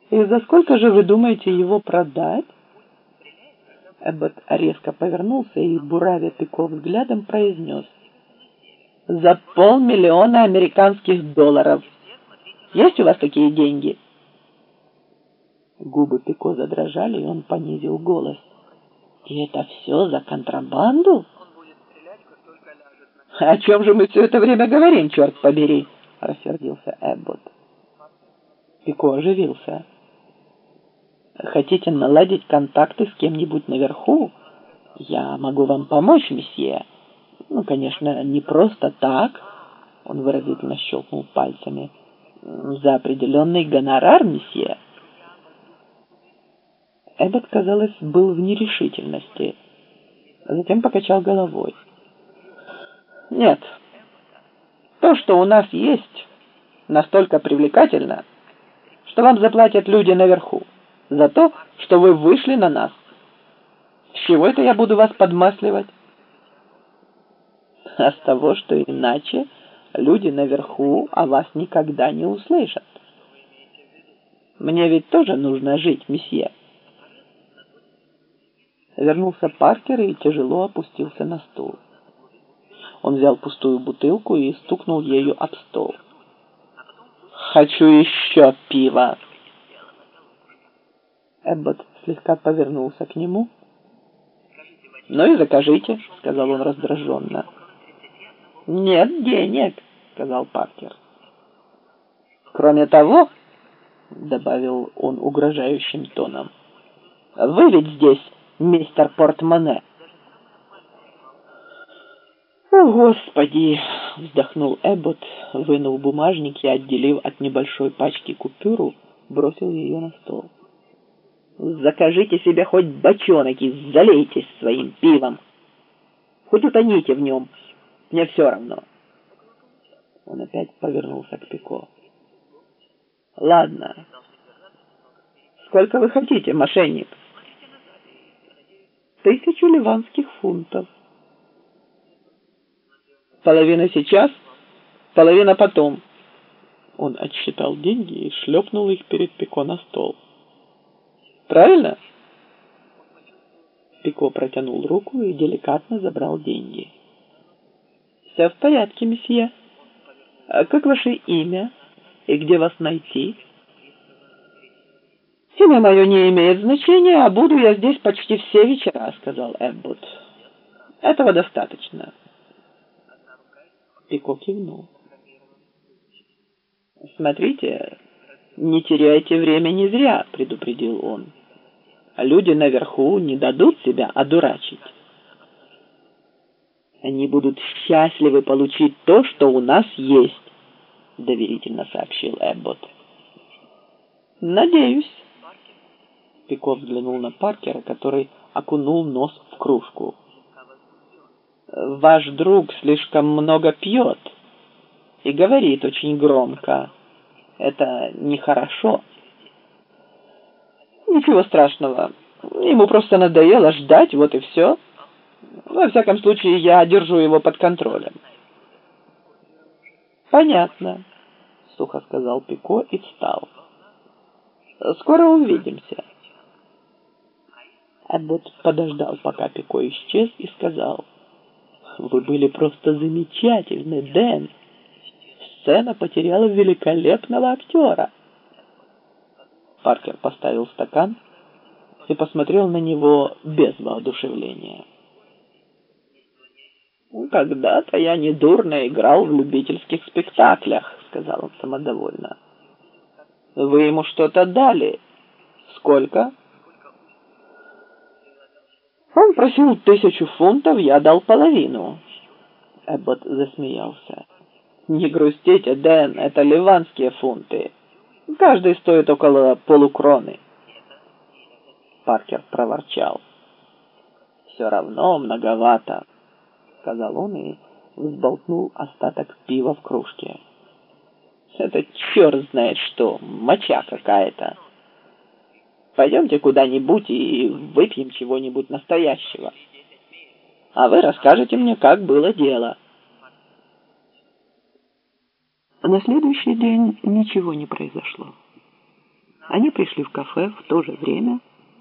И за сколько же вы думаете его продать? Эббот резко повернулся и, буравя Пико взглядом, произнес: «За $500 000 американских. Есть у вас такие деньги?» Губы Пико задрожали, и он понизил голос: «И это все за контрабанду?» «О чем же мы все это время говорим, черт побери?» — рассердился Эббот. Пико оживился. «Хотите наладить контакты с кем-нибудь наверху? Я могу вам помочь, месье. Ну, конечно, не просто так», — он выразительно щелкнул пальцами, — «за определенный гонорар, месье». Эббот, казалось, был в нерешительности, а затем покачал головой. «Нет, то, что у нас есть, настолько привлекательно, что вам заплатят люди наверху за то, что вы вышли на нас. С чего это я буду вас подмасливать?» «А с того, что иначе люди наверху о вас никогда не услышат. Мне ведь тоже нужно жить, месье». Вернулся Паркер и тяжело опустился на стул. Он взял пустую бутылку и стукнул ею об стол. «Хочу еще пива!» Эббот слегка повернулся к нему. «Ну и закажите», — сказал он раздраженно. «Нет денег», — сказал Паркер. «Кроме того», — добавил он угрожающим тоном, — «вы ведь здесь мистер Портмоне». «О, Господи!» — вздохнул Эббот, вынул бумажник и, отделив от небольшой пачки купюру, бросил ее на стол. «Закажите себе хоть бочонок и залейтесь своим пивом. Хоть утоните в нем. Мне все равно». Он опять повернулся к Пико. «Ладно. Сколько вы хотите, мошенник?» «1000 ливанских фунтов. Половина сейчас, половина потом». Он отсчитал деньги и шлепнул их перед Пико на стол. «Правильно?» Пико протянул руку и деликатно забрал деньги. «Все в порядке, месье. А как ваше имя и где вас найти?» «Имя мое не имеет значения, а буду я здесь почти все вечера», — сказал Эббот. «Этого достаточно». Пико кивнул. «Смотрите, не теряйте времени зря», — предупредил он. «Люди наверху не дадут себя одурачить. Они будут счастливы получить то, что у нас есть», — доверительно сообщил Эббот. «Надеюсь». Пико взглянул на Паркера, который окунул нос в кружку. «Ваш друг слишком много пьет и говорит очень громко. Это нехорошо». «Ничего страшного. Ему просто надоело ждать, вот и все. Во всяком случае, я держу его под контролем». «Понятно», — сухо сказал Пико и встал. «Скоро увидимся». Эббот подождал, пока Пико исчез, и сказал: «Вы были просто замечательны, Дэн. Сцена потеряла великолепного актера». Паркер поставил стакан и посмотрел на него без воодушевления. «Когда-то я недурно играл в любительских спектаклях», — сказал он самодовольно. «Вы ему что-то дали? Сколько?» «Он просил 1000 фунтов, я дал половину». Эббот засмеялся. «Не грустите, Дэн, это ливанские фунты. Каждый стоит около полукроны». Паркер проворчал. «Все равно многовато», — сказал он и взболтнул остаток пива в кружке. «Это черт знает что, моча какая-то. Пойдемте куда-нибудь и выпьем чего-нибудь настоящего. А вы расскажете мне, как было дело». На следующий день ничего не произошло. Они пришли в кафе в то же время,